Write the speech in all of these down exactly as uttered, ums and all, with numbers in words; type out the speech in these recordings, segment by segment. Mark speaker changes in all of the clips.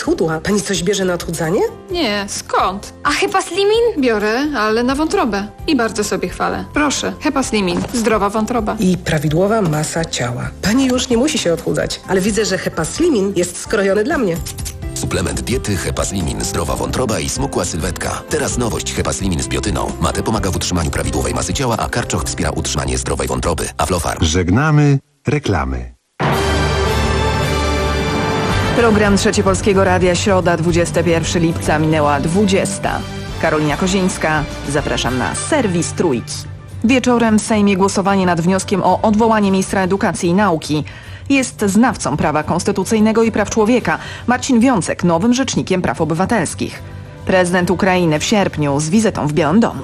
Speaker 1: schudła. Pani coś bierze na odchudzanie?
Speaker 2: Nie, skąd?
Speaker 3: A Hepaslimin?
Speaker 2: Biorę, ale na wątrobę. I bardzo sobie chwalę. Proszę, Hepaslimin. Zdrowa wątroba.
Speaker 1: I prawidłowa masa ciała. Pani już nie musi się odchudzać, ale widzę, że Hepaslimin jest skrojony dla mnie.
Speaker 4: Suplement diety Hepaslimin, zdrowa wątroba i smukła sylwetka. Teraz nowość Hepaslimin z biotyną. Mate pomaga w utrzymaniu prawidłowej masy ciała, a karczoch wspiera utrzymanie zdrowej wątroby. Aflofarm.
Speaker 5: Żegnamy reklamy.
Speaker 6: Program Trzecie Polskiego Radia, środa, dwudziestego pierwszego lipca, minęła dwudziesta. Karolina Kozińska, zapraszam na serwis Trójki. Wieczorem w Sejmie głosowanie nad wnioskiem o odwołanie ministra edukacji i nauki. Jest znawcą prawa konstytucyjnego i praw człowieka. Marcin Wiącek, nowym rzecznikiem praw obywatelskich. Prezydent Ukrainy w sierpniu z wizytą w Białym Domu.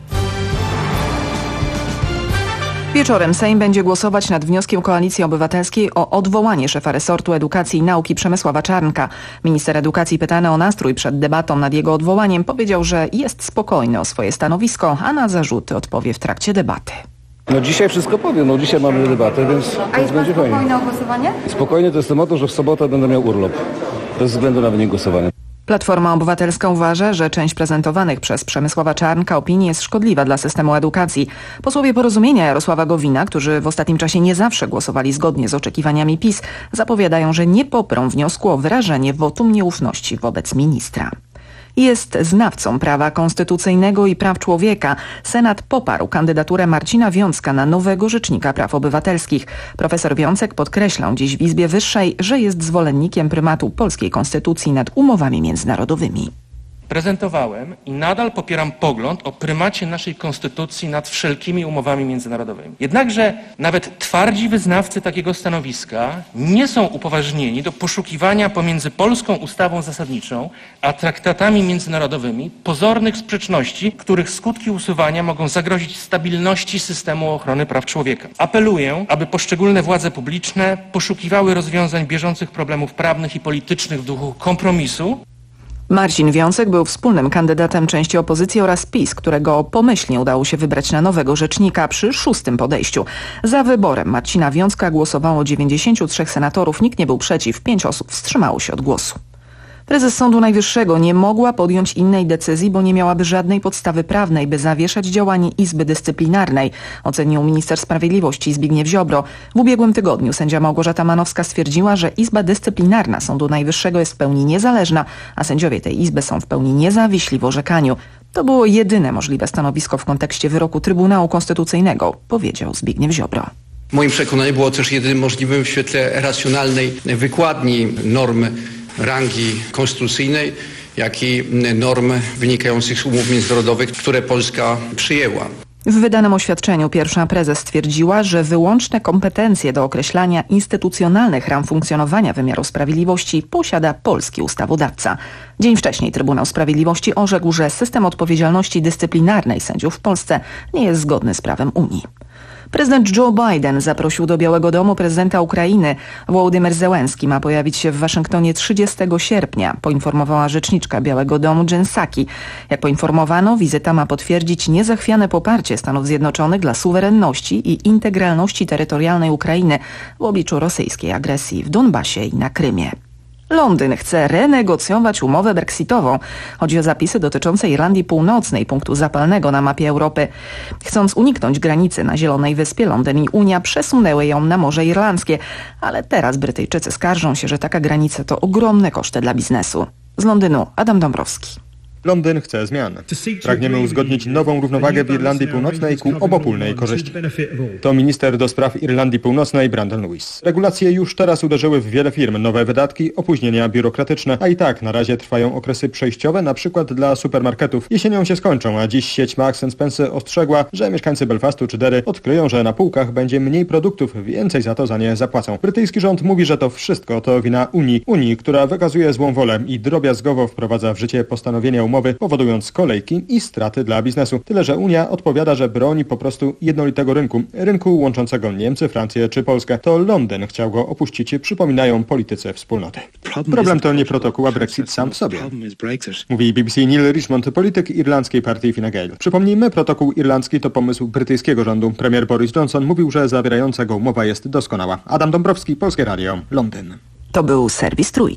Speaker 6: Wieczorem Sejm będzie głosować nad wnioskiem Koalicji Obywatelskiej o odwołanie szefa resortu edukacji i nauki Przemysława Czarnka. Minister edukacji, pytany o nastrój przed debatą nad jego odwołaniem, powiedział, że jest spokojny o swoje stanowisko, a na zarzuty odpowie w trakcie debaty.
Speaker 7: No dzisiaj wszystko powiem, no dzisiaj mamy debatę, więc,
Speaker 3: A
Speaker 7: więc będzie fajnie.
Speaker 3: spokojne o głosowanie?
Speaker 7: Spokojnie to jest temat, że w sobotę będę miał urlop, bez względu na wynik głosowania.
Speaker 6: Platforma Obywatelska uważa, że część prezentowanych przez Przemysława Czarnka opinii jest szkodliwa dla systemu edukacji. Posłowie Porozumienia Jarosława Gowina, którzy w ostatnim czasie nie zawsze głosowali zgodnie z oczekiwaniami PiS, zapowiadają, że nie poprą wniosku o wyrażenie wotum nieufności wobec ministra. Jest znawcą prawa konstytucyjnego i praw człowieka. Senat poparł kandydaturę Marcina Wiącka na nowego rzecznika praw obywatelskich. Profesor Wiącek podkreślał dziś w Izbie Wyższej, że jest zwolennikiem prymatu polskiej konstytucji nad umowami międzynarodowymi.
Speaker 8: Prezentowałem i nadal popieram pogląd o prymacie naszej konstytucji nad wszelkimi umowami międzynarodowymi. Jednakże nawet twardzi wyznawcy takiego stanowiska nie są upoważnieni do poszukiwania pomiędzy polską ustawą zasadniczą a traktatami międzynarodowymi pozornych sprzeczności, których skutki usuwania mogą zagrozić stabilności systemu ochrony praw człowieka. Apeluję, aby poszczególne władze publiczne poszukiwały rozwiązań bieżących problemów prawnych i politycznych w duchu kompromisu.
Speaker 6: Marcin Wiącek był wspólnym kandydatem części opozycji oraz PiS, którego pomyślnie udało się wybrać na nowego rzecznika przy szóstym podejściu. Za wyborem Marcina Wiącka głosowało dziewięćdziesięciu trzech senatorów, nikt nie był przeciw, pięć osób wstrzymało się od głosu. Prezes Sądu Najwyższego nie mogła podjąć innej decyzji, bo nie miałaby żadnej podstawy prawnej, by zawieszać działanie Izby Dyscyplinarnej, ocenił minister sprawiedliwości Zbigniew Ziobro. W ubiegłym tygodniu sędzia Małgorzata Manowska stwierdziła, że Izba Dyscyplinarna Sądu Najwyższego jest w pełni niezależna, a sędziowie tej Izby są w pełni niezawiśli w orzekaniu. To było jedyne możliwe stanowisko w kontekście wyroku Trybunału Konstytucyjnego, powiedział Zbigniew Ziobro.
Speaker 9: W moim przekonaniu było też jedynym możliwym w świetle racjonalnej wykładni norm rangi konstytucyjnej, jak i norm wynikających z umów międzynarodowych, które Polska przyjęła.
Speaker 6: W wydanym oświadczeniu pierwsza prezes stwierdziła, że wyłączne kompetencje do określania instytucjonalnych ram funkcjonowania wymiaru sprawiedliwości posiada polski ustawodawca. Dzień wcześniej Trybunał Sprawiedliwości orzekł, że system odpowiedzialności dyscyplinarnej sędziów w Polsce nie jest zgodny z prawem Unii. Prezydent Joe Biden zaprosił do Białego Domu prezydenta Ukrainy. Wołodymyr Zełenski ma pojawić się w Waszyngtonie trzydziestego sierpnia, poinformowała rzeczniczka Białego Domu Jen Psaki. Jak poinformowano, wizyta ma potwierdzić niezachwiane poparcie Stanów Zjednoczonych dla suwerenności i integralności terytorialnej Ukrainy w obliczu rosyjskiej agresji w Donbasie i na Krymie. Londyn chce renegocjować umowę brexitową. Chodzi o zapisy dotyczące Irlandii Północnej, punktu zapalnego na mapie Europy. Chcąc uniknąć granicy na Zielonej Wyspie, Londyn i Unia przesunęły ją na Morze Irlandzkie. Ale teraz Brytyjczycy skarżą się, że taka granica to ogromne koszty dla biznesu. Z Londynu Adam Dąbrowski.
Speaker 10: Londyn chce zmian. Pragniemy uzgodnić nową równowagę w Irlandii Północnej ku obopólnej korzyści. To minister do spraw Irlandii Północnej Brandon Lewis. Regulacje już teraz uderzyły w wiele firm. Nowe wydatki, opóźnienia biurokratyczne, a i tak na razie trwają okresy przejściowe, na przykład dla supermarketów. Jesienią się skończą, a dziś sieć Marks and Spencer ostrzegła, że mieszkańcy Belfastu czy Derry odkryją, że na półkach będzie mniej produktów, więcej za to za nie zapłacą. Brytyjski rząd mówi, że to wszystko to wina Unii. Unii, która wykazuje złą wolę i drobiazgowo wprowadza w życie postanowienia umowy, powodując kolejki i straty dla biznesu. Tyle, że Unia odpowiada, że broni po prostu jednolitego rynku, rynku łączącego Niemcy, Francję czy Polskę. To Londyn chciał go opuścić, przypominają politycy wspólnoty. Problem to nie protokół, a Brexit sam w sobie, mówi B B C Neil Richmond, polityk irlandzkiej partii Fine Gael. Przypomnijmy, protokół irlandzki to pomysł brytyjskiego rządu. Premier Boris Johnson mówił, że zawierająca go umowa jest doskonała. Adam Dąbrowski, Polskie Radio, Londyn.
Speaker 6: To był serwis Trójki.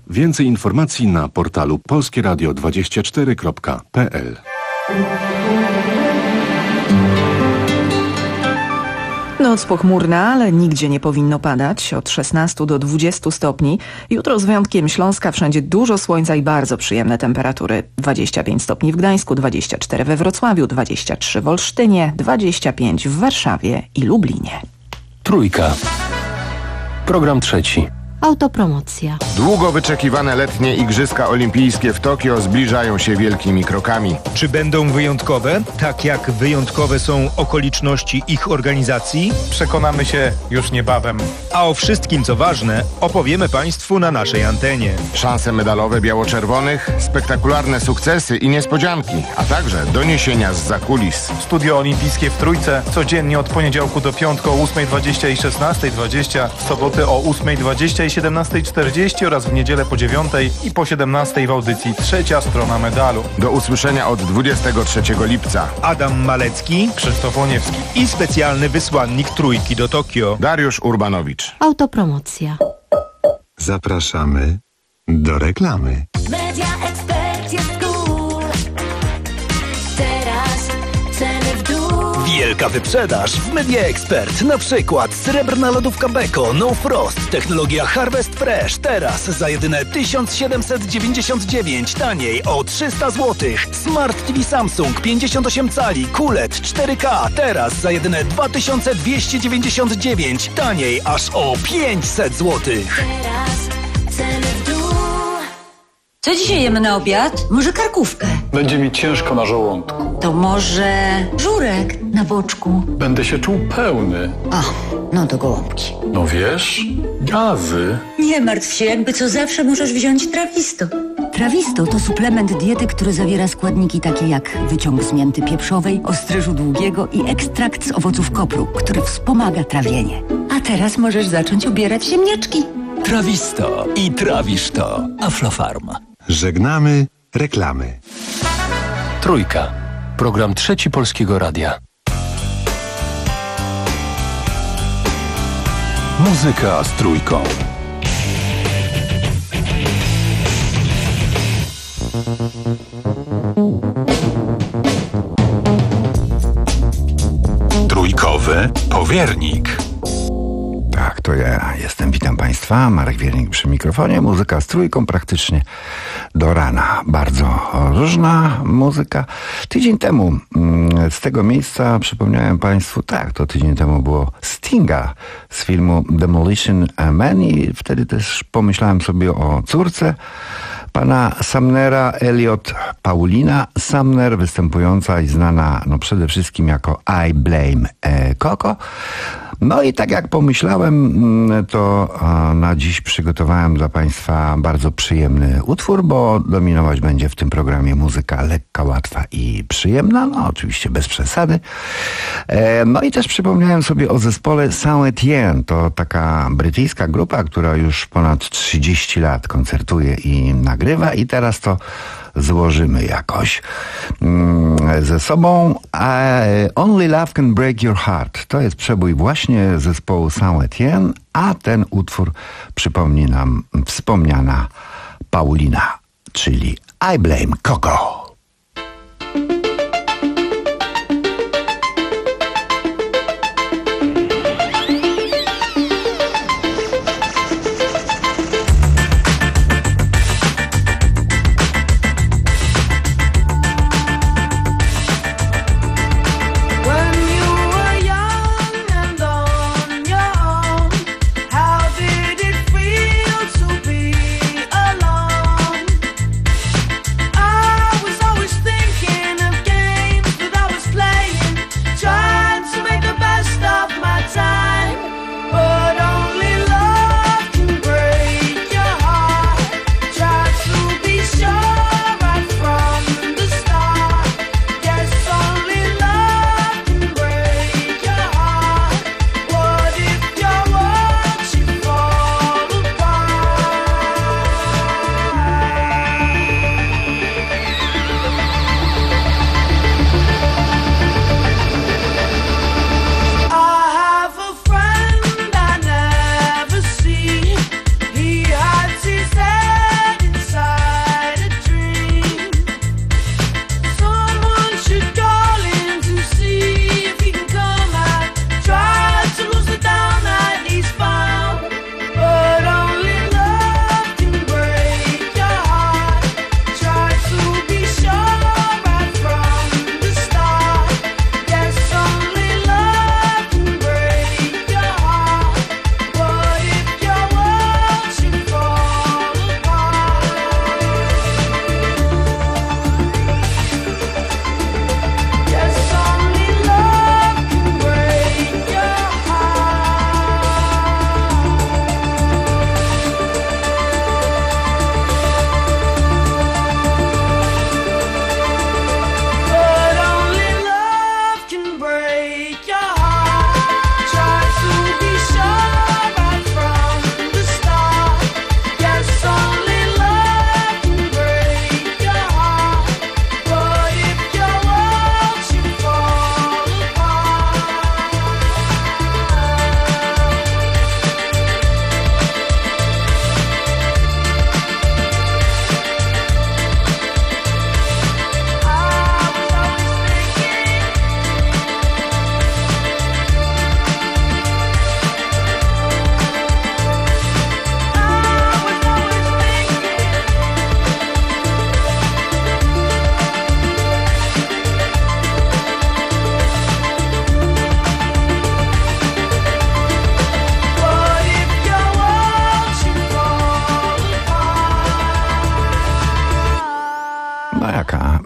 Speaker 5: Więcej informacji na portalu polskie radio dwadzieścia cztery kropka p l.
Speaker 6: Noc pochmurna, ale nigdzie nie powinno padać. Od szesnastu do dwudziestu stopni. Jutro z wyjątkiem Śląska wszędzie dużo słońca i bardzo przyjemne temperatury. dwadzieścia pięć stopni w Gdańsku, dwadzieścia cztery we Wrocławiu, dwadzieścia trzy w Olsztynie, dwadzieścia pięć w Warszawie i Lublinie.
Speaker 3: Trójka. Program trzeci.
Speaker 11: Autopromocja.
Speaker 12: Długo wyczekiwane letnie Igrzyska Olimpijskie w Tokio zbliżają się wielkimi krokami.
Speaker 13: Czy będą wyjątkowe, tak jak wyjątkowe są okoliczności ich organizacji?
Speaker 14: Przekonamy się już niebawem.
Speaker 13: A o wszystkim, co ważne, opowiemy Państwu na naszej antenie.
Speaker 12: Szanse medalowe biało-czerwonych, spektakularne sukcesy i niespodzianki, a także doniesienia zza kulis.
Speaker 14: Studio Olimpijskie w Trójce codziennie od poniedziałku do piątku o ósmej dwadzieścia i szesnastej dwadzieścia, w soboty o ósmej dwadzieścia i siedemnastej czterdzieści oraz w niedzielę po dziewiątej i po siedemnastej w audycji Trzecia Strona Medalu.
Speaker 12: Do usłyszenia od dwudziestego trzeciego lipca.
Speaker 13: Adam Malecki,
Speaker 14: Krzysztof Łoniewski
Speaker 13: i specjalny wysłannik Trójki do Tokio,
Speaker 12: Dariusz Urbanowicz.
Speaker 11: Autopromocja.
Speaker 5: Zapraszamy do reklamy.
Speaker 15: Media Expert jest cool. Teraz ceny w dół.
Speaker 3: Wielka wyprzedaż w Media Expert. Na przykład srebrna lodówka Beko No Frost. Technologia Harvest Fresh. Teraz za jedyne tysiąc siedemset dziewięćdziesiąt dziewięć. Taniej o trzysta złotych. Smart T V Samsung pięćdziesiąt osiem cali. Q L E D cztery K. Teraz za jedyne dwa tysiące dwieście dziewięćdziesiąt dziewięć. Taniej aż o pięćset złotych.
Speaker 15: Teraz ceny w dół.
Speaker 16: Co dzisiaj jemy na obiad? Może karkówkę?
Speaker 17: Będzie mi ciężko na żołądku.
Speaker 16: To może żurek na boczku?
Speaker 17: Będę się czuł pełny.
Speaker 16: O, no to gołąbki.
Speaker 17: No wiesz, gazy.
Speaker 16: Nie martw się, jakby co zawsze możesz wziąć Trawisto.
Speaker 18: Trawisto to suplement diety, który zawiera składniki takie jak wyciąg z mięty pieprzowej, ostryżu długiego i ekstrakt z owoców kopru, który wspomaga trawienie.
Speaker 16: A teraz możesz zacząć ubierać ziemniaczki.
Speaker 3: Trawisto i trawisz to. Aflofarm.
Speaker 5: Żegnamy reklamy.
Speaker 3: Trójka. Program trzeci Polskiego Radia.
Speaker 5: Muzyka z Trójką. Trójkowy powiernik.
Speaker 19: Tak, to ja jestem. Witam Państwa. Marek Wiernik przy mikrofonie. Muzyka z Trójką praktycznie do rana. Bardzo różna muzyka. Tydzień temu z tego miejsca przypomniałem Państwu, tak, to tydzień temu było Stinga z filmu Demolition Man i wtedy też pomyślałem sobie o córce pana Sumnera, Elliot Paulina Sumner, występująca i znana no przede wszystkim jako I Blame Coco. No i tak jak pomyślałem, to na dziś przygotowałem dla Państwa bardzo przyjemny utwór, bo dominować będzie w tym programie muzyka lekka, łatwa i przyjemna, no oczywiście bez przesady. No i też przypomniałem sobie o zespole Saint-Étienne. To taka brytyjska grupa, która już ponad trzydzieści lat koncertuje i nagrywa i teraz to złożymy jakoś mm, ze sobą. Only Love Can Break Your Heart. To jest przebój właśnie zespołu Saint-Étienne, a ten utwór przypomni nam wspomniana Paulina, czyli I Blame Coco.
Speaker 15: I was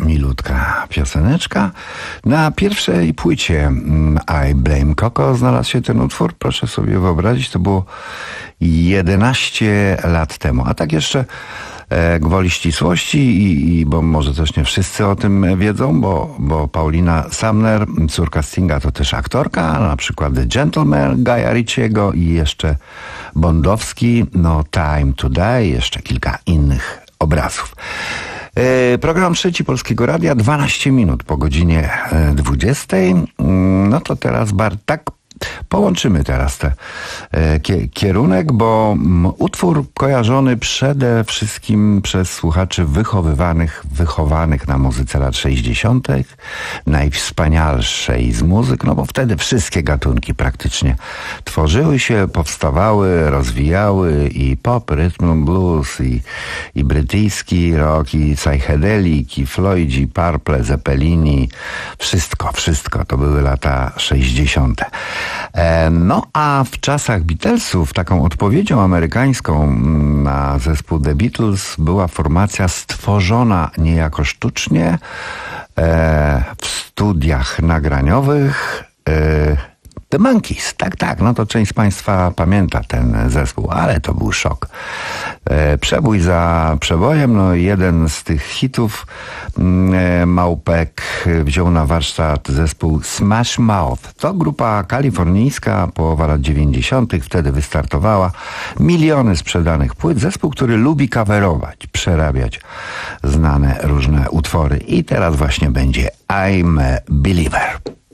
Speaker 19: milutka pioseneczka. Na pierwszej płycie mm, I Blame Coco znalazł się ten utwór. Proszę sobie wyobrazić, to było jedenaście lat temu. A tak jeszcze e, gwoli ścisłości, i, i bo może też nie wszyscy o tym wiedzą, bo, bo Paulina Sumner, córka Stinga, to też aktorka, na przykład The Gentleman Guya Ritchiego i jeszcze Bondowski, No Time to Die, jeszcze kilka innych obrazów. E, program Trzeci Polskiego Radia, dwanaście minut po godzinie dwudziestej. No to teraz bar, tak połączymy teraz ten kierunek, bo utwór kojarzony przede wszystkim przez słuchaczy wychowywanych, wychowanych na muzyce lat sześćdziesiątych, najwspanialszej z muzyk, no bo wtedy wszystkie gatunki praktycznie tworzyły się, powstawały, rozwijały i pop, rhythm and blues, i, i brytyjski rock, i psychedelik, i Floydzi, Purple, Zeppelini, wszystko, wszystko to były lata sześćdziesiąte. No a w czasach Beatlesów taką odpowiedzią amerykańską na zespół The Beatles była formacja stworzona niejako sztucznie w studiach nagraniowych, The Monkees. Tak, tak, no to część z Państwa pamięta ten zespół, ale to był szok. E, przebój za przebojem, no jeden z tych hitów e, Małpek wziął na warsztat zespół Smash Mouth. To grupa kalifornijska, połowa lat dziewięćdziesiątych, wtedy wystartowała. Miliony sprzedanych płyt. Zespół, który lubi coverować, przerabiać znane różne utwory. I teraz właśnie będzie I'm a Believer.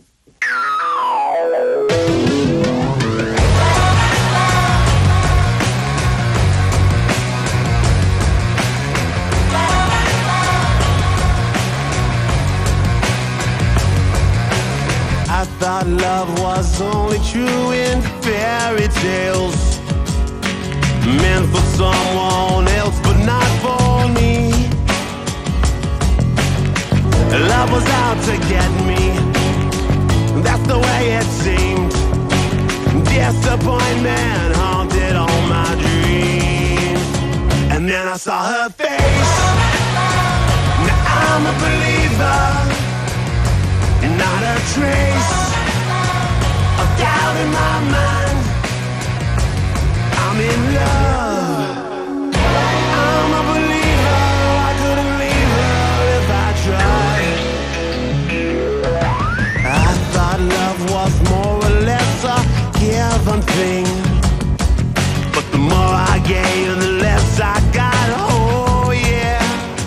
Speaker 20: I thought love was only true in fairy tales, meant for someone else but not for me. Love was out to get me, that's the way it seemed. Disappointment haunted all my dreams. And then I saw her face. Now I'm a believer. Not a trace of doubt in my mind. I'm in love. I'm a believer. I couldn't leave her if I tried. I thought love was more or less a given thing, but the more I gave, the less I got. Oh yeah.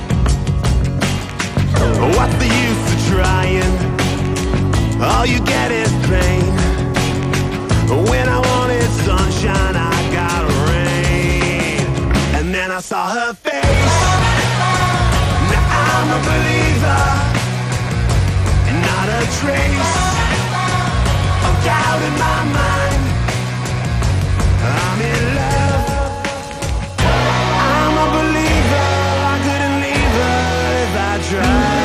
Speaker 20: What's the use of trying? All you get is pain. When I wanted sunshine, I got rain. And then I saw her face. Now I'm a believer. Not a trace of doubt in my mind. I'm in love. I'm a believer. I couldn't leave her if I tried.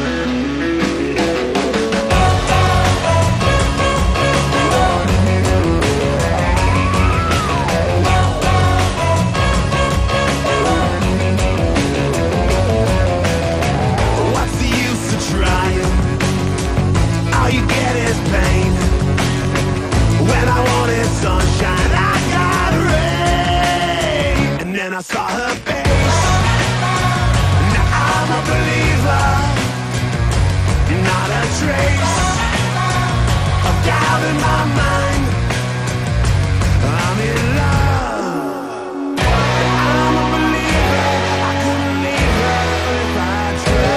Speaker 20: Sunshine, I got rain. And then I saw her face. Now I'm a believer. Not a trace of doubt in my mind. I'm in love. I'm a believer. I couldn't leave her if I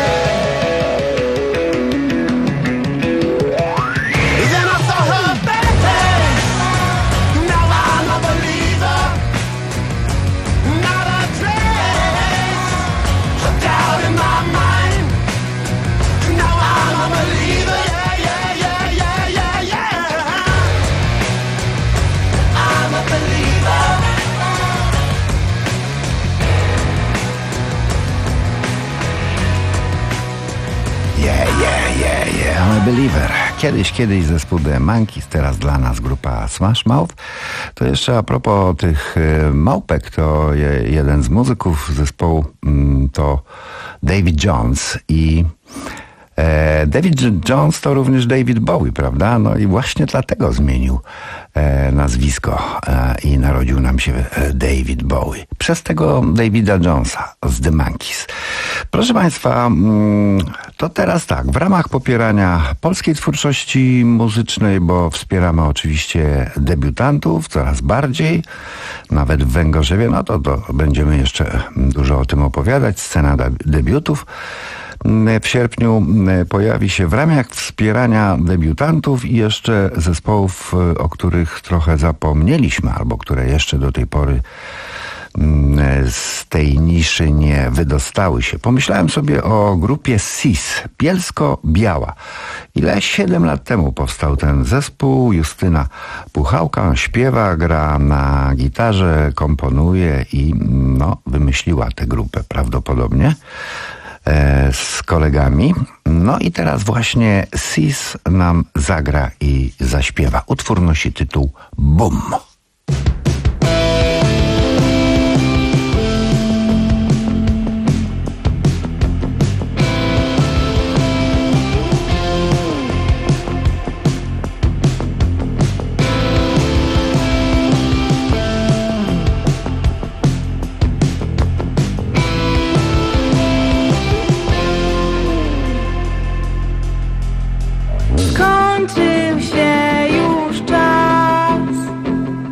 Speaker 20: tried. Then I saw her face.
Speaker 19: I'm a Believer. Kiedyś, kiedyś zespół The Monkees, teraz dla nas grupa Smash Mouth. To jeszcze a propos tych małpek, to je, jeden z muzyków zespołu to David Jones i e, David Jones to również David Bowie, prawda? No i właśnie dlatego zmienił e, nazwisko e, i narodził nam się e, David Bowie. Przez tego Davida Jonesa z The Monkees. Proszę Państwa, mm, to teraz tak, w ramach popierania polskiej twórczości muzycznej, bo wspieramy oczywiście debiutantów coraz bardziej, nawet w Węgorzewie, no to, to będziemy jeszcze dużo o tym opowiadać, scena debiutów. W sierpniu pojawi się w ramach wspierania debiutantów i jeszcze zespołów, o których trochę zapomnieliśmy, albo które jeszcze do tej pory z tej niszy nie wydostały się. Pomyślałem sobie o grupie S I S, Bielsko-Biała. Ile? Siedem lat temu powstał ten zespół. Justyna Puchałka śpiewa, gra na gitarze, komponuje i no, wymyśliła tę grupę prawdopodobnie z kolegami. No i teraz właśnie S I S nam zagra i zaśpiewa. Utwór nosi tytuł Bum.
Speaker 15: Skończył się już czas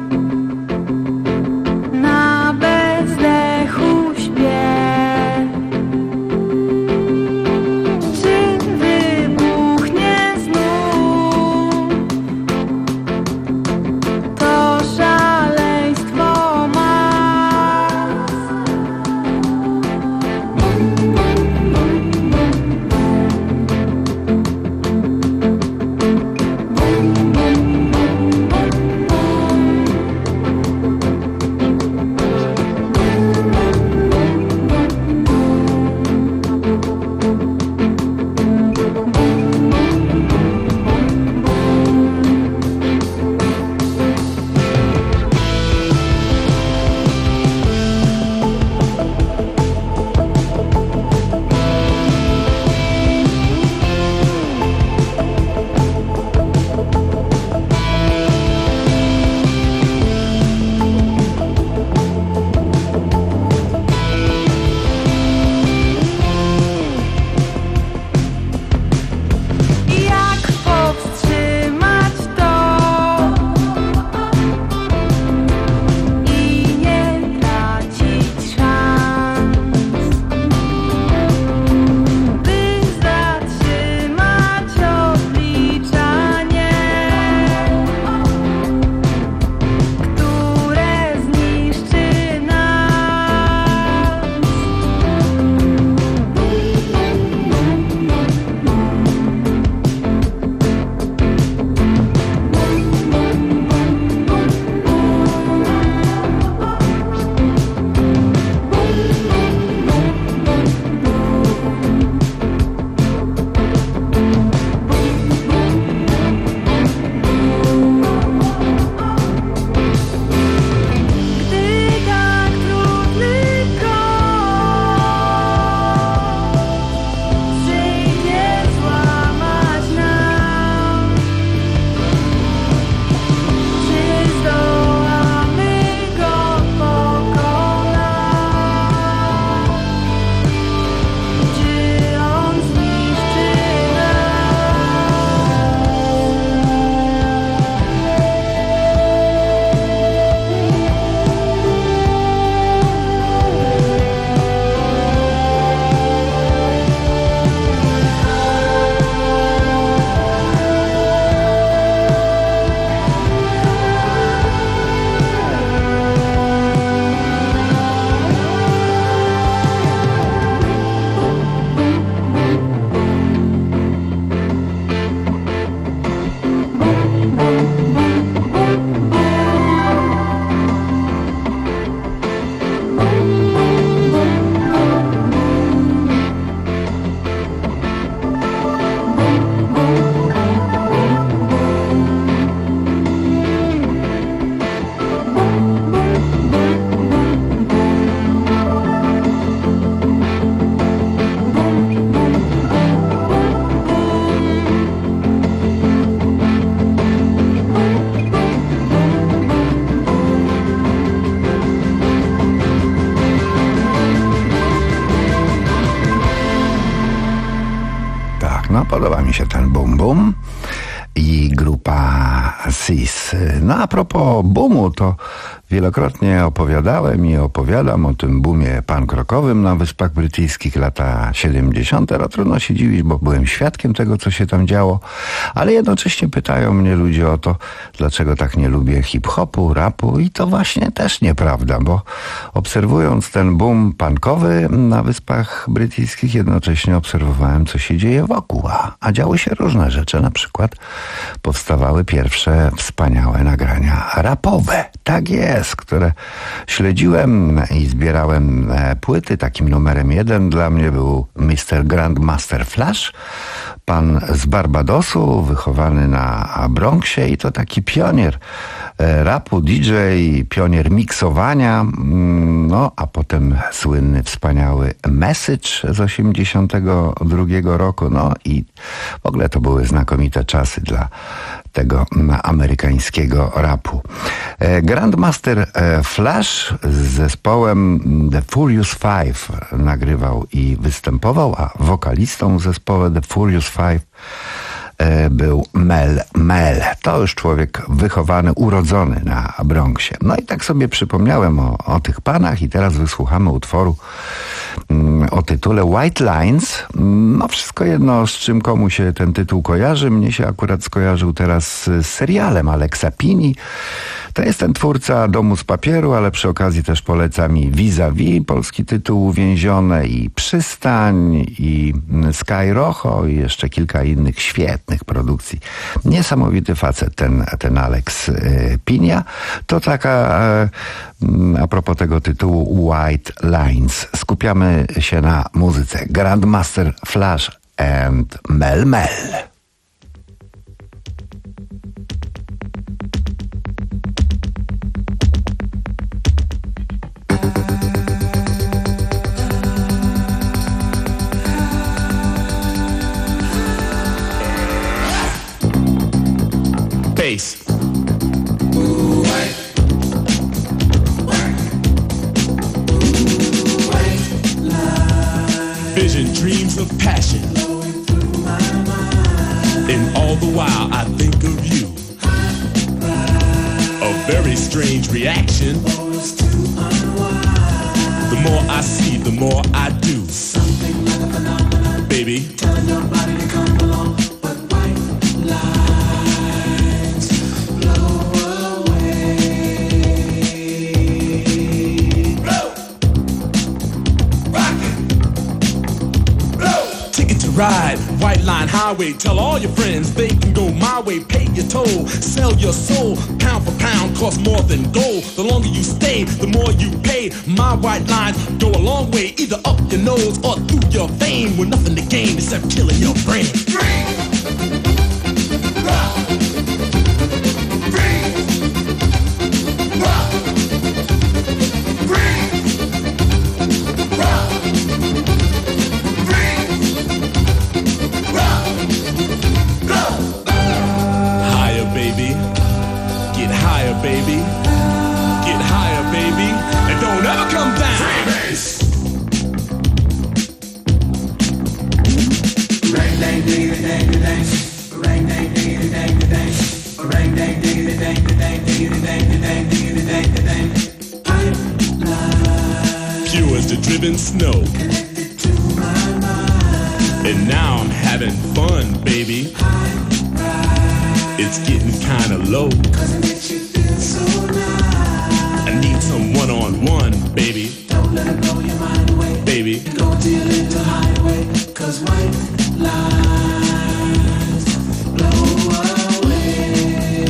Speaker 19: No, podoba mi się ten Bum Bum i grupa Sis. No, a propos boomu, to wielokrotnie opowiadałem i opowiadam o tym boomie punk rockowym na Wyspach Brytyjskich, lata siedemdziesiąte. No, trudno się dziwić, bo byłem świadkiem tego, co się tam działo, ale jednocześnie pytają mnie ludzie o to, dlaczego tak nie lubię hip-hopu, rapu, i to właśnie też nieprawda, bo obserwując ten boom punkowy na Wyspach Brytyjskich, jednocześnie obserwowałem, co się dzieje wokół, a, a działy się różne rzeczy. Na przykład powstawały pierwsze wspaniałe nagrania rapowe. Tak jest, które śledziłem i zbierałem płyty. Takim numerem jeden dla mnie był mister Grandmaster Flash, pan z Barbadosu, wychowany na Bronxie, i to taki pionier rapu, D J, pionier miksowania, no a potem słynny, wspaniały Message z osiemdziesiątego drugiego roku, no i w ogóle to były znakomite czasy dla tego amerykańskiego rapu. Grandmaster Flash z zespołem The Furious Five nagrywał i występował, a wokalistą w zespole The Furious Five był Mel Mel. To już człowiek wychowany, urodzony na Bronxie. No i tak sobie przypomniałem o, o tych panach i teraz wysłuchamy utworu mm, o tytule White Lines. No wszystko jedno, z czym komu się ten tytuł kojarzy. Mnie się akurat skojarzył teraz z serialem Alexa Pini. To jest ten twórca Domu z papieru, ale przy okazji też poleca mi Vis-a-vis, polski tytuł Uwięzione, i Przystań, i Sky Rojo, i jeszcze kilka innych świetnych produkcji. Niesamowity facet ten, ten Alex y, Pinia. To taka, y, a propos tego tytułu White Lines. Skupiamy się na muzyce. Grandmaster Flash and Mel Mel.
Speaker 20: Bass. Vision, dreams of passion, and all the while I think of you. A very strange reaction. The more I see, the more I do. Baby, telling your body to come along, but white lines blow away. Blow, rock it, blow. Ticket to ride, White Line Highway. Tell all your friends they can go my way. Pay your toll, sell your soul. Pound for pound, cost more than gold. The longer you stay, the more you pay. My white lines go a long way, either up your nose or through your vein, with nothing to gain except killing your brain. Higher, baby. Get higher, baby. Get higher, baby. And don't ever come down. Freebase. Ring dang diggity dang dang. Ring dang diggity dang dang. Ring dang diggity dang dang diggity dang dang diggity dang dang. Pipeline. Pure as the driven snow. Connected to my mind. And now I'm having fun, baby. It's getting kinda low. Cause it makes you feel so nice. I need some one-on-one, baby. Don't let it blow your mind away. Baby, go to your little hideaway. Cause white lines blow away.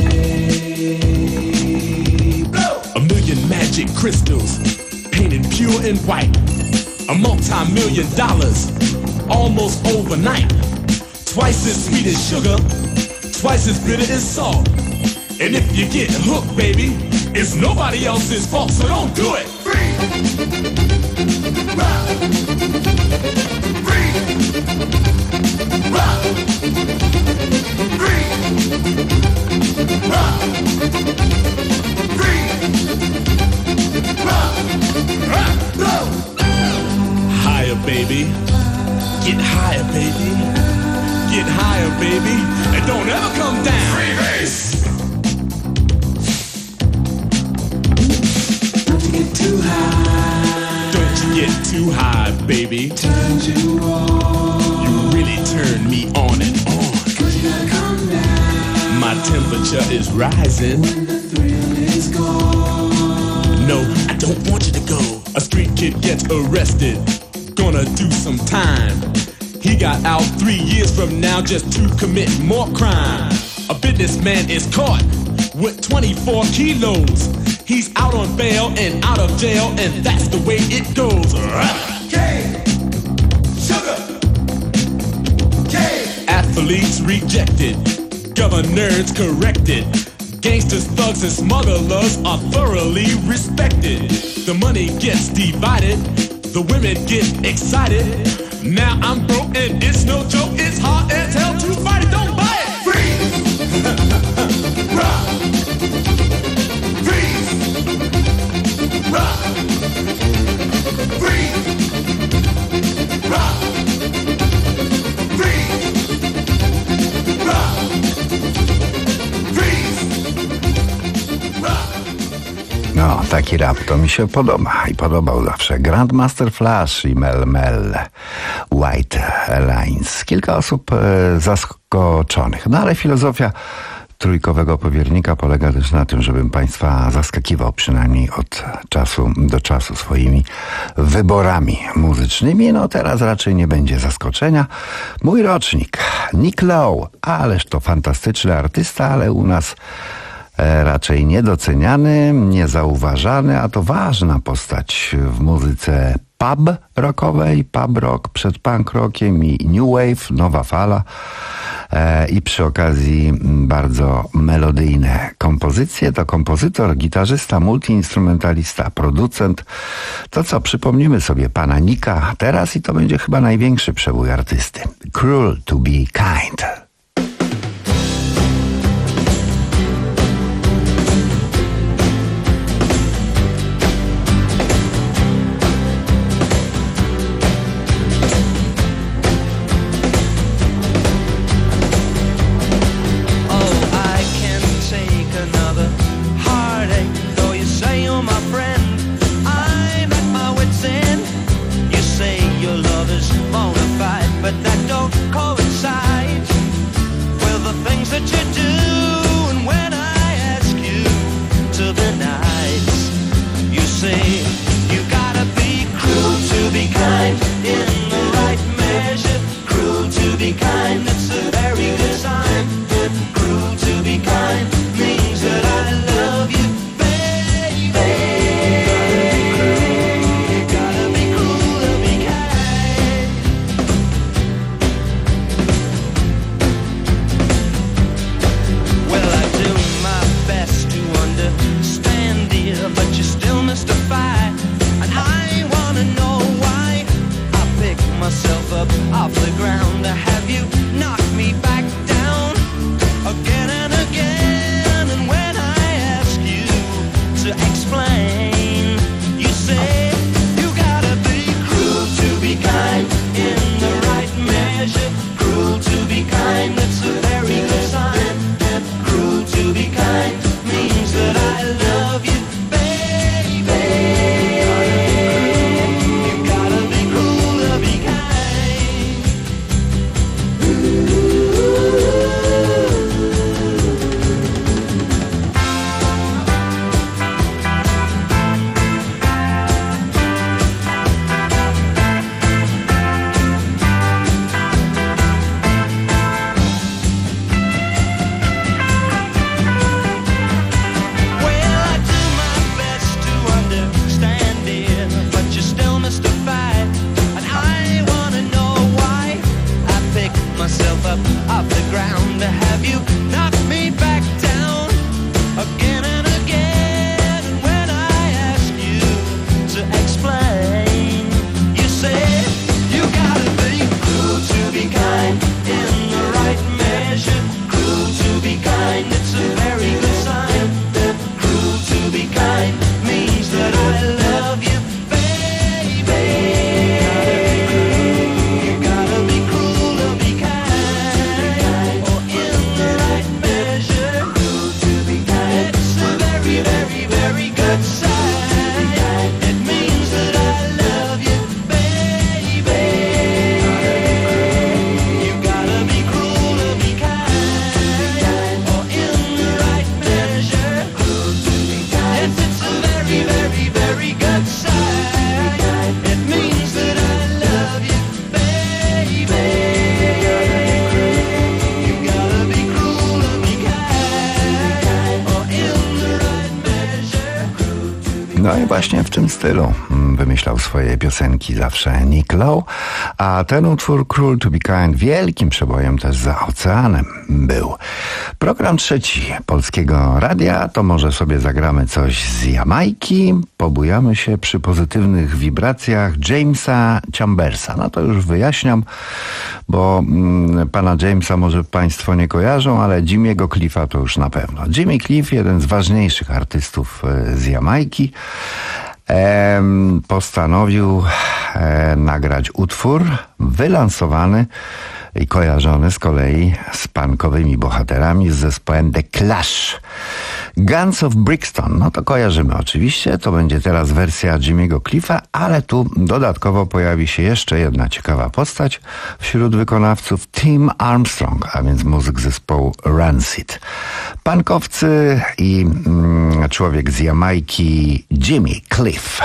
Speaker 20: Blow. A million magic crystals painted pure and white. A multi-million dollars almost overnight. Twice as sweet as sugar, twice as bitter as salt. And if you get hooked, baby, it's nobody else's fault, so don't do it. Free. Rock. Free. Rock. Free. Rock. Free. Rock. Rock. Blow. Higher, baby. Get higher, baby. Get baby, and don't ever come down.
Speaker 15: Freebase. Don't you get too high.
Speaker 20: Don't you get too high, baby.
Speaker 15: Turns you on.
Speaker 20: You really turn me on and on.
Speaker 15: Cause you gotta come down.
Speaker 20: My temperature is rising.
Speaker 15: When the thrill is gone.
Speaker 20: No, I don't want you to go. A street kid gets arrested, gonna do some time. He got out three years from now just to commit more crime. A businessman is caught with twenty-four kilos. He's out on bail and out of jail, and that's the way it goes.
Speaker 15: K, sugar, K.
Speaker 20: Athletes rejected, governors corrected. Gangsters, thugs, and smugglers are thoroughly respected. The money gets divided, the women get excited. Now I'm broke and it's no joke, it's hard as hell to fight it, don't buy it!
Speaker 15: Freeze! Rock! Freeze! Rock! Freeze! Rock! Freeze! Rock!
Speaker 19: No, taki rap to mi się podoba i podobał zawsze. Grandmaster Flash i Mel Mel, White Lines. Kilka osób e, zaskoczonych. No ale filozofia trójkowego powiernika polega też na tym, żebym Państwa zaskakiwał przynajmniej od czasu do czasu swoimi wyborami muzycznymi. No teraz raczej nie będzie zaskoczenia. Mój rocznik, Nick Lowe, ależ to fantastyczny artysta, ale u nas raczej niedoceniany, niezauważany, a to ważna postać w muzyce pub rockowej, pub rock przed punk rockiem i new wave, nowa fala e, i przy okazji bardzo melodyjne kompozycje. To kompozytor, gitarzysta, multiinstrumentalista, producent. To co, przypomnimy sobie pana Nicka teraz i to będzie chyba największy przebój artysty. Cruel to be kind. i właśnie w tym stylu wymyślał swoje piosenki zawsze Nick Lowe, a ten utwór Cruel to be Kind wielkim przebojem też za oceanem był. Program trzeci Polskiego Radia, to może sobie zagramy coś z Jamajki, pobujamy się przy pozytywnych wibracjach Jamesa Chambersa. No to już wyjaśniam, bo mm, pana Jamesa może państwo nie kojarzą, ale Jimmy'ego Cliffa to już na pewno. Jimmy Cliff, jeden z ważniejszych artystów z Jamajki, e, postanowił e, nagrać utwór wylansowany i kojarzony z kolei z punkowymi bohaterami z zespołem The Clash. Guns of Brixton, no to kojarzymy oczywiście, to będzie teraz wersja Jimmy'ego Cliffa, ale tu dodatkowo pojawi się jeszcze jedna ciekawa postać wśród wykonawców, Tim Armstrong, a więc muzyk zespołu Rancid. Punkowcy i mm, człowiek z Jamajki Jimmy Cliff.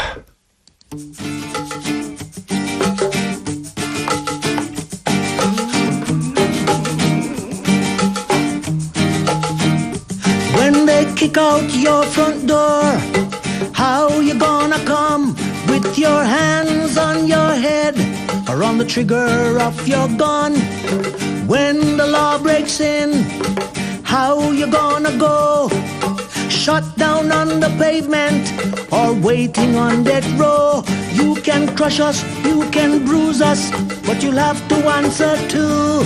Speaker 21: Kick out your front door. How you gonna come with your hands on your head or on the trigger of your gun? When the law breaks in, how you gonna go? Shut down on the pavement or waiting on death row? You can crush us, you can bruise us, but you'll have to answer to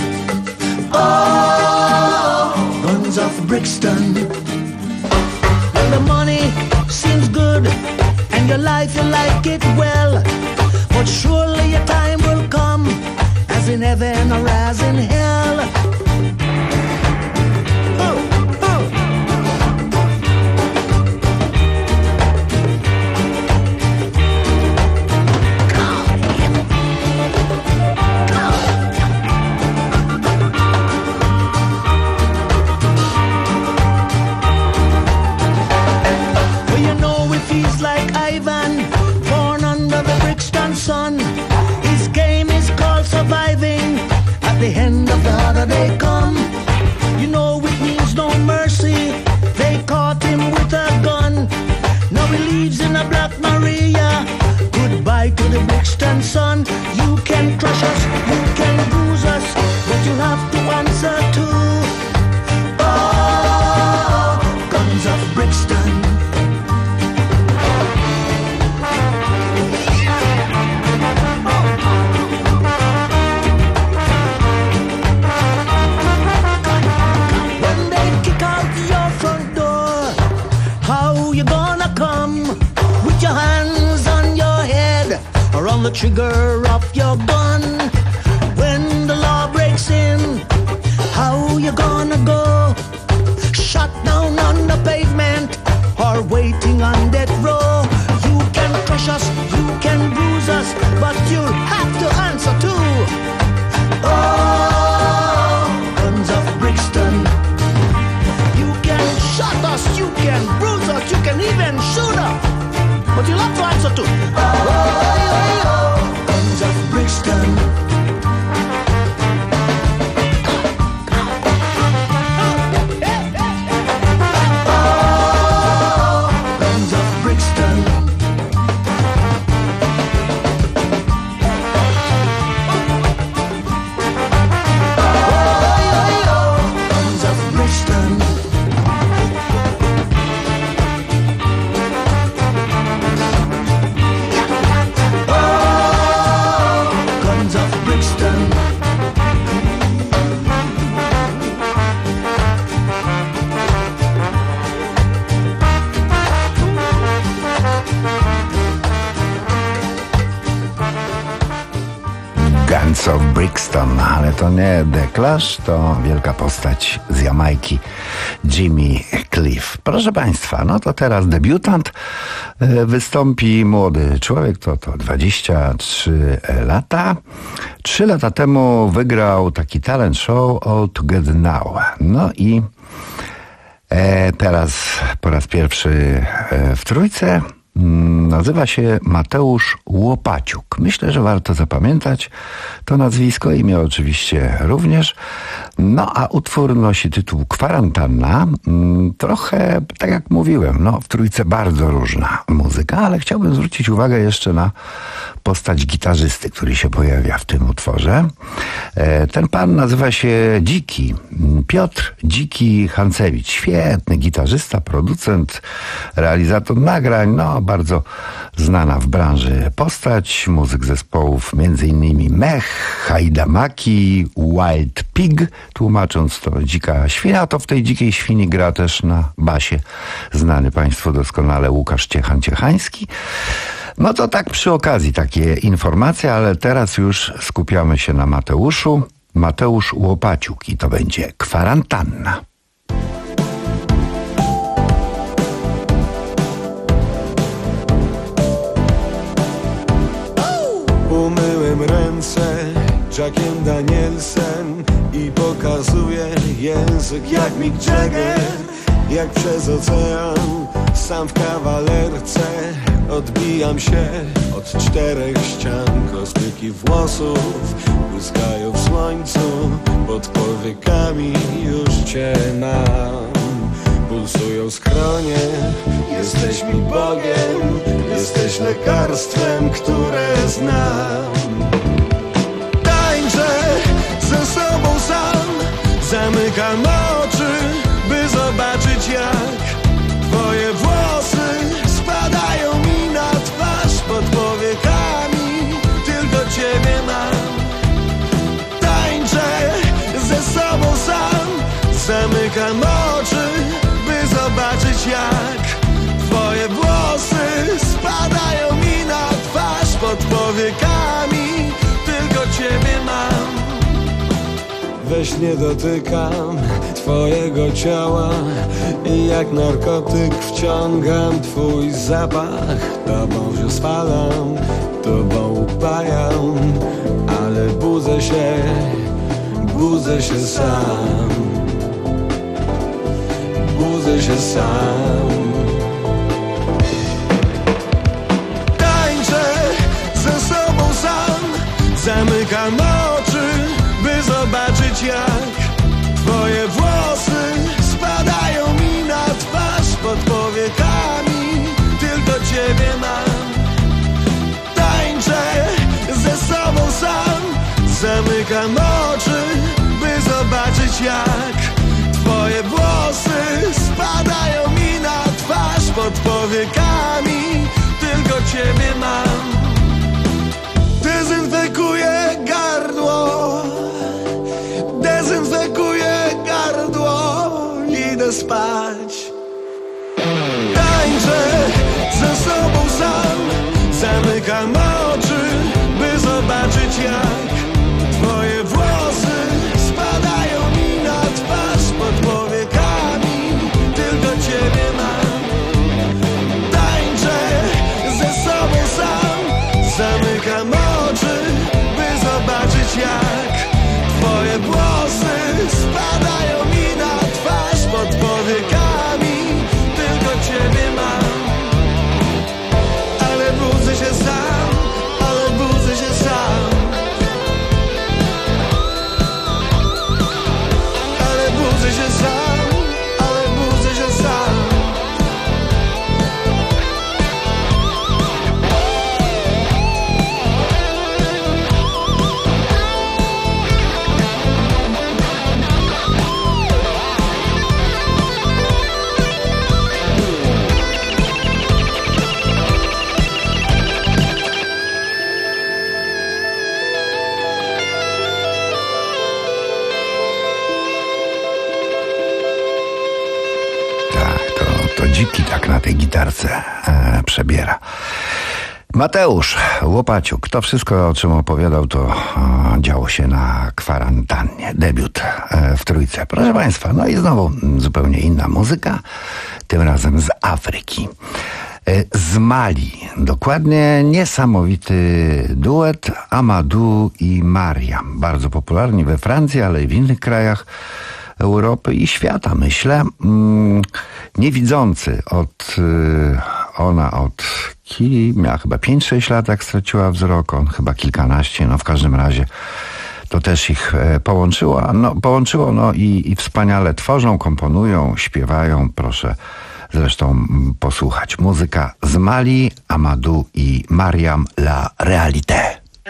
Speaker 21: oh, Guns of Brixton. The money seems good and your life you like it well, but surely your time will come, as in heaven or as in hell. Oh, oh. Like Ivan, born under the Brixton sun. His game is called surviving. At the end of the harder they come. You know it means no mercy. They caught him with a gun. Now he lives in a Black Maria. Goodbye to the Brixton sun. You can crush us, you can bruise us, but you'll have to answer to oh, Guns of Brixton. On the trigger of your gun. When the law breaks in, how you gonna go? Shut down on the pavement or waiting on death row? You can crush us, you can bruise us, but you'll have to answer to oh, Guns of Brixton. You can shut us, you can bruise us, you can even shoot us, but you'll have to answer to oh, oh, oh, oh, Guns of Brixton.
Speaker 19: Guns of Brixton, ale to nie The Clash, to wielka postać z Jamajki, Jimmy Cliff. Proszę Państwa, no to teraz debiutant. Wystąpi młody człowiek, to to dwadzieścia trzy lata. Trzy lata temu wygrał taki talent show All Together Now. No i e, teraz po raz pierwszy e, w trójce. Nazywa się Mateusz Łopaciuk. Myślę, że warto zapamiętać to nazwisko, imię oczywiście również. No a utwór nosi tytuł Kwarantanna. Trochę, tak jak mówiłem, no w Trójce bardzo różna muzyka, ale chciałbym zwrócić uwagę jeszcze na postać gitarzysty, który się pojawia w tym utworze. Ten pan nazywa się Dziki. Piotr Dziki Hancewicz. Świetny gitarzysta, producent, realizator nagrań, no bardzo znana w branży postać. Muzyk zespołów między innymi Mech, Hajdamaki, Wild Pig, tłumacząc to dzika świnia, to w tej dzikiej świni gra też na basie znany państwu doskonale Łukasz Ciechan-Ciechański. No to tak przy okazji takie informacje, ale teraz już skupiamy się na Mateuszu. Mateusz Łopaciuk i to będzie Kwarantanna.
Speaker 20: Umyłem ręce Jackiem Danielsem i pokazuję język jak Mick Jagger. Jak przez ocean, sam w kawalerce, odbijam się od czterech ścian. Kosmyki włosów błyskają w słońcu, pod powiekami już cię mam. Pulsują skronie, jesteś mi Bogiem, jesteś lekarstwem, które znam. Tańczę ze sobą sam, zamykam oczy, by zobaczyć jak twoje włosy spadają mi na twarz. Pod powiekami tylko ciebie mam. Tańczę ze sobą sam, zamykam oczy, by zobaczyć jak twoje włosy spadają mi na twarz. Pod powiekami tylko ciebie mam. We śnie dotykam twojego ciała i jak narkotyk wciągam twój zapach. Tobą się spalam, tobą upajam, ale budzę się, budzę się sam. Budzę się sam. Tańczę ze sobą sam, zamykam oczy, by zobaczyć jak twoje włosy spadają mi na twarz. Pod powiekami tylko ciebie mam. Tańczę ze sobą sam, zamykam oczy, by zobaczyć jak twoje włosy spadają mi na twarz. Pod powiekami tylko ciebie mam. Dezynfekuję gardło, dezynfekuję gardło, idę spać. Tańczę ze sobą sam, zamykam oczy, by zobaczyć jak twoje włosy spadają mi na twarz. Pod powiekami tylko ciebie mam. Tańczę ze sobą sam, zamykam oczy, by zobaczyć jak twoje włosy spadają mi na twarz. Pod powiekami tylko ciebie mam. Ale budzę się sam, ale budzę się sam. Ale budzę się sam, ale budzę się sam.
Speaker 19: Dziki tak na tej gitarce e, przebiera. Mateusz Łopaciuk. To wszystko, o czym opowiadał, to e, działo się na Kwarantannie. Debiut e, w Trójce. Proszę Państwa, no i znowu zupełnie inna muzyka. Tym razem z Afryki. E, z Mali. Dokładnie niesamowity duet Amadou i Mariam. Bardzo popularni we Francji, ale i w innych krajach Europy i świata, myślę. Mm, niewidzący od... Y, ona od... Ki, miała chyba pięć sześć lat, jak straciła wzrok. On chyba kilkanaście. No w każdym razie To też ich połączyło, no, połączyło no i, i wspaniale tworzą, komponują, śpiewają. Proszę zresztą posłuchać. Muzyka z Mali, Amadou i Mariam La Réalité.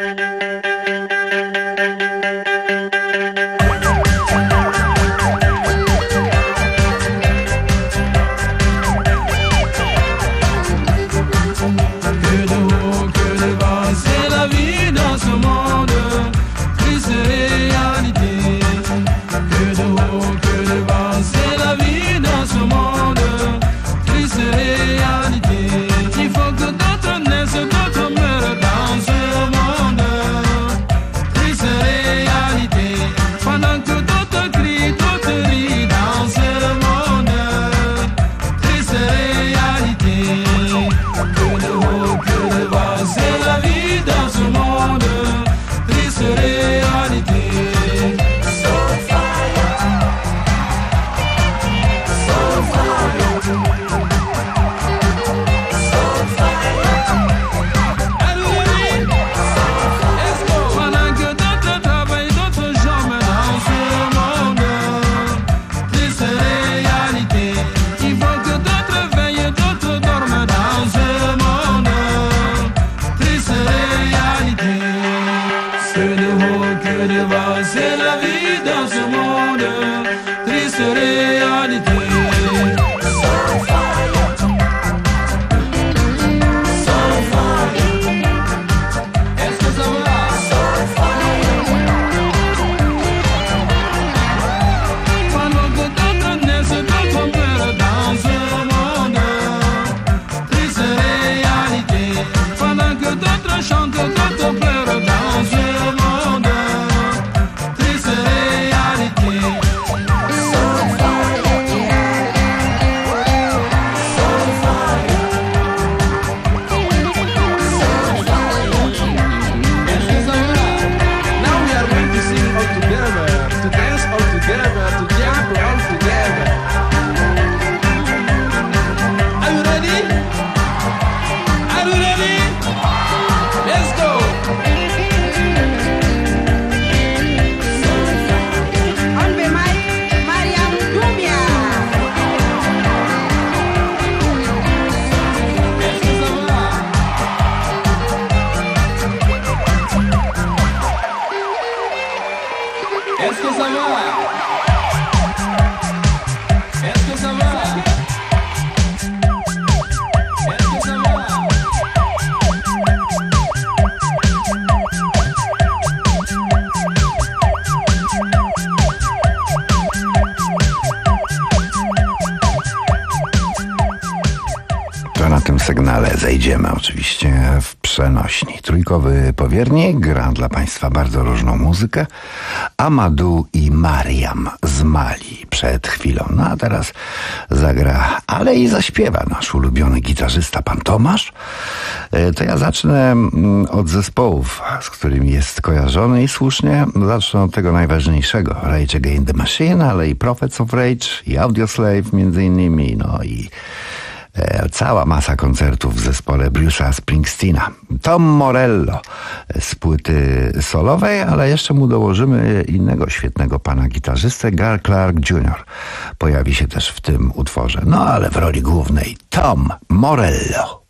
Speaker 19: Sygnale zejdziemy oczywiście w przenośni. Trójkowy powiernik gra dla Państwa bardzo różną muzykę. Amadou i Mariam z Mali przed chwilą. No a teraz zagra, ale i zaśpiewa nasz ulubiony gitarzysta, pan Tomasz. To ja zacznę od zespołów, z którymi jest kojarzony i słusznie. Zacznę od tego najważniejszego. Rage Against the Machine, ale i Prophets of Rage, i Audioslave między innymi, no i cała masa koncertów w zespole Bruce'a Springsteena. Tom Morello z płyty solowej, ale jeszcze mu dołożymy innego świetnego pana gitarzystę, Guy Clark junior Pojawi się też w tym utworze. No ale w roli głównej Tom Morello.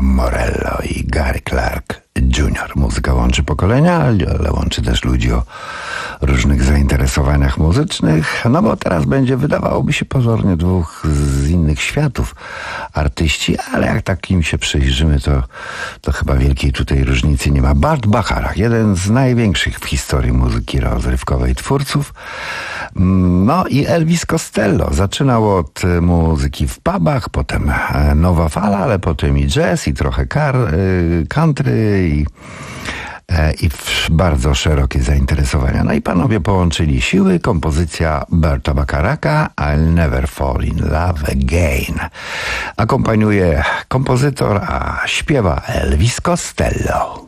Speaker 19: Morello i Gary Clark junior Muzyka łączy pokolenia, ale łączy też ludzi o różnych zainteresowaniach muzycznych, no bo teraz będzie, wydawałoby się pozornie, dwóch z innych światów artyści, ale jak takim się przyjrzymy, to, to chyba wielkiej tutaj różnicy nie ma. Burt Bacharach, jeden z największych w historii muzyki rozrywkowej twórców, no i Elvis Costello. Zaczynał od muzyki w pubach, potem nowa fala, ale potem i jazz, i trochę car, country, i i bardzo szerokie zainteresowania. No i panowie połączyli siły. Kompozycja Burta Bacharaka I'll Never Fall in Love Again. Akompaniuje kompozytor, a śpiewa Elvis Costello.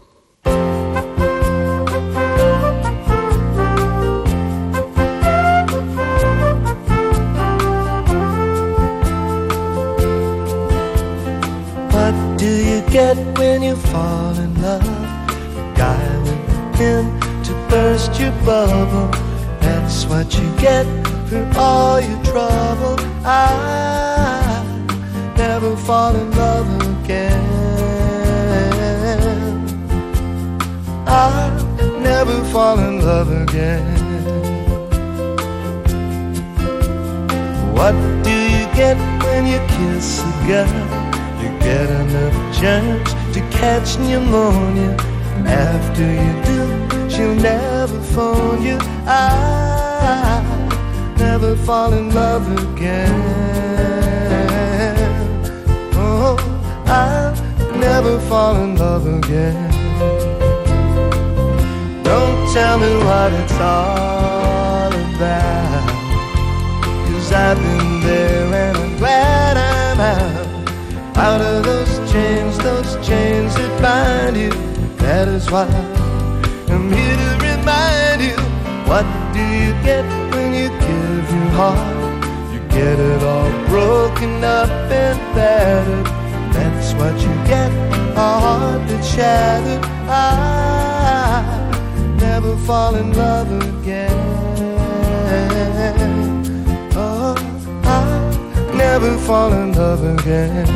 Speaker 15: What do you get when you fall in love? Guy with him to burst your bubble. That's what you get for all your trouble. I never fall in love again. I never fall in love again. What do you get when you kiss a girl? You get another chance to catch pneumonia. After you do, she'll never phone you. I never fall in love again. Oh, I'll never fall in love again. Don't tell me what it's all about, 'cause I've been there and I'm glad I'm out. Out of those chains, those chains that bind you. That is why I'm here to remind you. What do you get when you give your heart? You get it all broken up and battered. That's what you get, a heart that's shattered. I never fall in love again. Oh, I never fall in love again.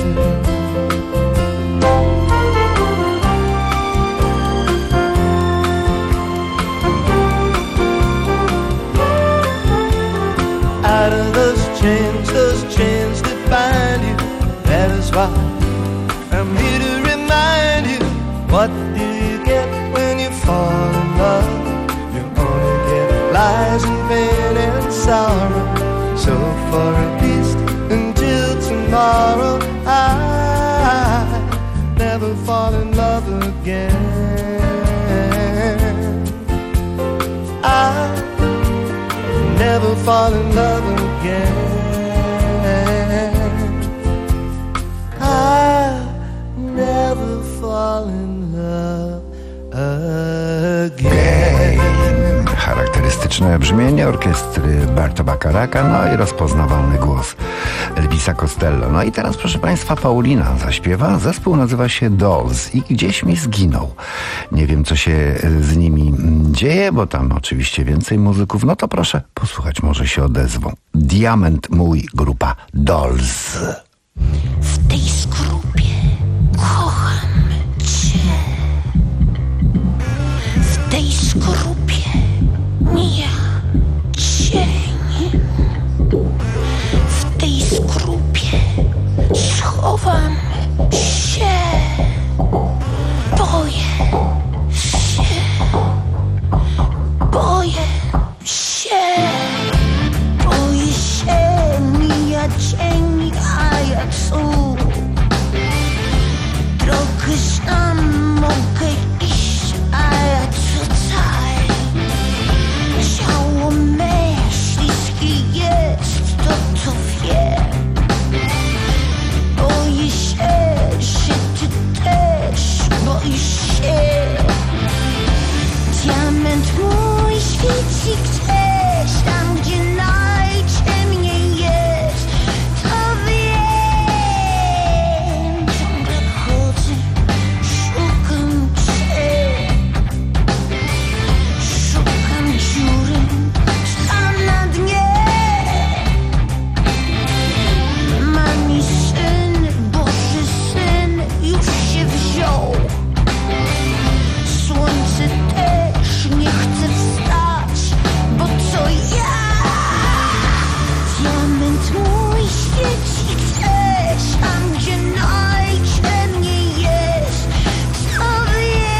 Speaker 15: Out of those chains, those chains that bind you. That is why I'm here to remind you. What do you get when you fall in love? You only get lies and pain and sorrow. So for at least until tomorrow, I never fall in love again. I never fall in love again. I never fall in love again.
Speaker 19: Charakterystyczne brzmienie orkiestry Burta Bacharaka, no i rozpoznawalny głos Elvisa Costello. No i teraz, proszę państwa, Paulina zaśpiewa. Zespół nazywa się Dolls i gdzieś mi zginął. Nie wiem, co się z nimi dzieje, bo tam oczywiście więcej muzyków. No to proszę posłuchać, może się odezwą. Diament mój, grupa Dolls.
Speaker 2: W tej skorupie kocham cię. W tej skorupie mija cień. W tej skorupie schowam się. Boję się. Boję się. Boję się, mija cień, a ja cud. wziął. Słońce też nie chce wstać, bo co ja? Diament mój świeci gdzieś, tam gdzie najciemniej jest. Kto wie?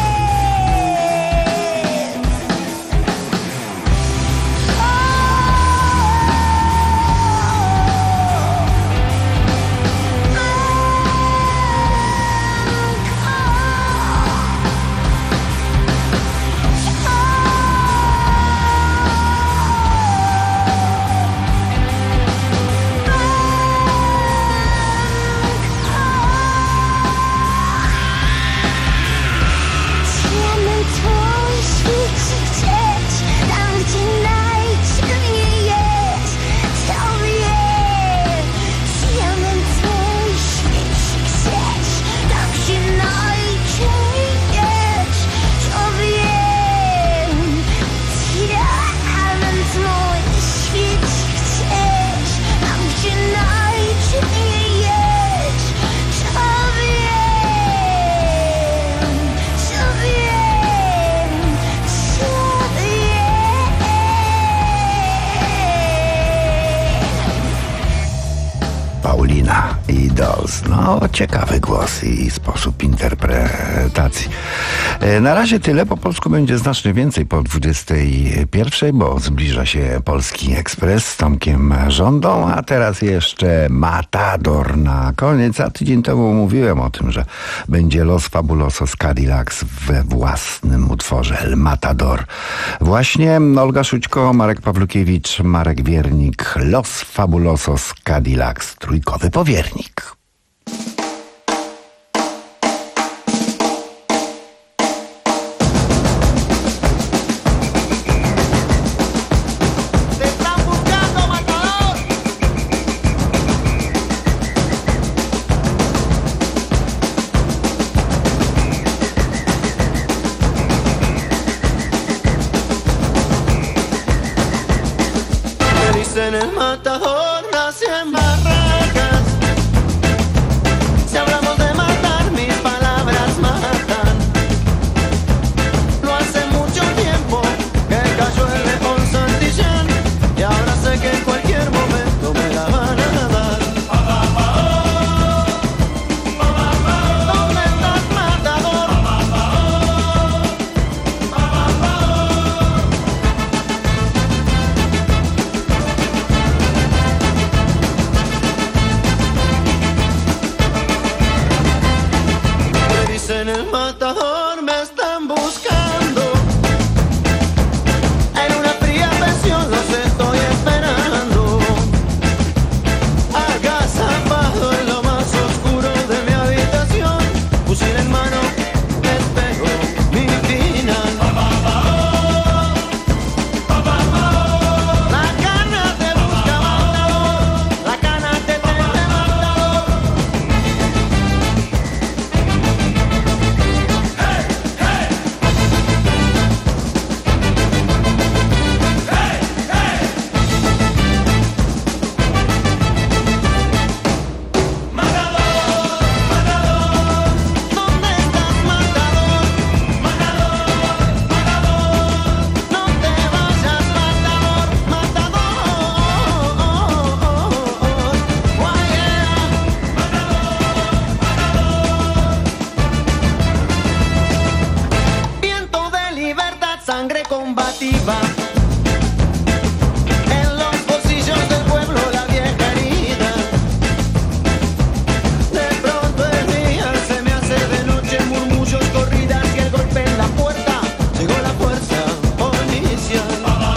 Speaker 19: Paulina i Dolls. No, ciekawy głos i sposób interpretacji. Na razie tyle. Po polsku będzie znacznie więcej po dwudziestej pierwszej, bo zbliża się Polski Ekspres z Tomkiem Żądą, a teraz jeszcze Matador na koniec. A tydzień temu mówiłem o tym, że będzie Los Fabulosos Cadillacs we własnym utworze El Matador. Właśnie Olga Szućko, Marek Pawlukiewicz, Marek Wiernik, Los Fabulosos Cadillacs, trójkowy powiernik.
Speaker 15: En el Matador nacen barracas. Si hablamos de matar, mis palabras matan. No hace mucho tiempo que cayó el león Santillán, y ahora sé que en cualquier momento me la van a dar. ¿Dónde estás, Matador? En el Matador me están buscando. En una fría pensión los estoy esperando. Agazapado en lo más oscuro de mi habitación, fusil en mano, espero mi final. La cana te busca, Matador. La cana te teme, Matador. Viento de libertad, sangre combativa. En los bolsillos del pueblo la vieja herida. De pronto el día se me hace de noche, murmullos, corridas y el golpe en la puerta. Llegó la fuerza policial.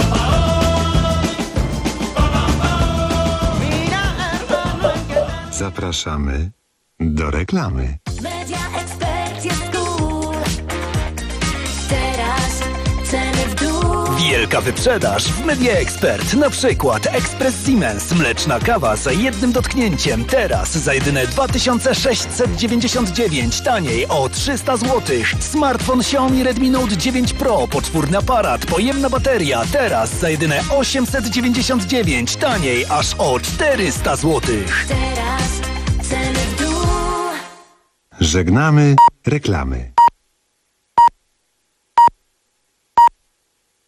Speaker 15: Mira, hermano, en que
Speaker 5: Zapraszamy do reklamy.
Speaker 2: Media Expert jest cool. Teraz ceny w dół.
Speaker 3: Wielka wyprzedaż w Media Expert. Na przykład Ekspres Siemens, mleczna kawa za jednym dotknięciem. Teraz za jedyne dwa tysiące sześćset dziewięćdziesiąt dziewięć, taniej o trzysta złotych. Smartfon Xiaomi Redmi Note dziewięć Pro, poczwórny aparat, pojemna bateria. Teraz za jedyne osiemset dziewięćdziesiąt dziewięć, taniej aż o czterysta złotych.
Speaker 2: Teraz ceny w dół.
Speaker 5: Żegnamy reklamy.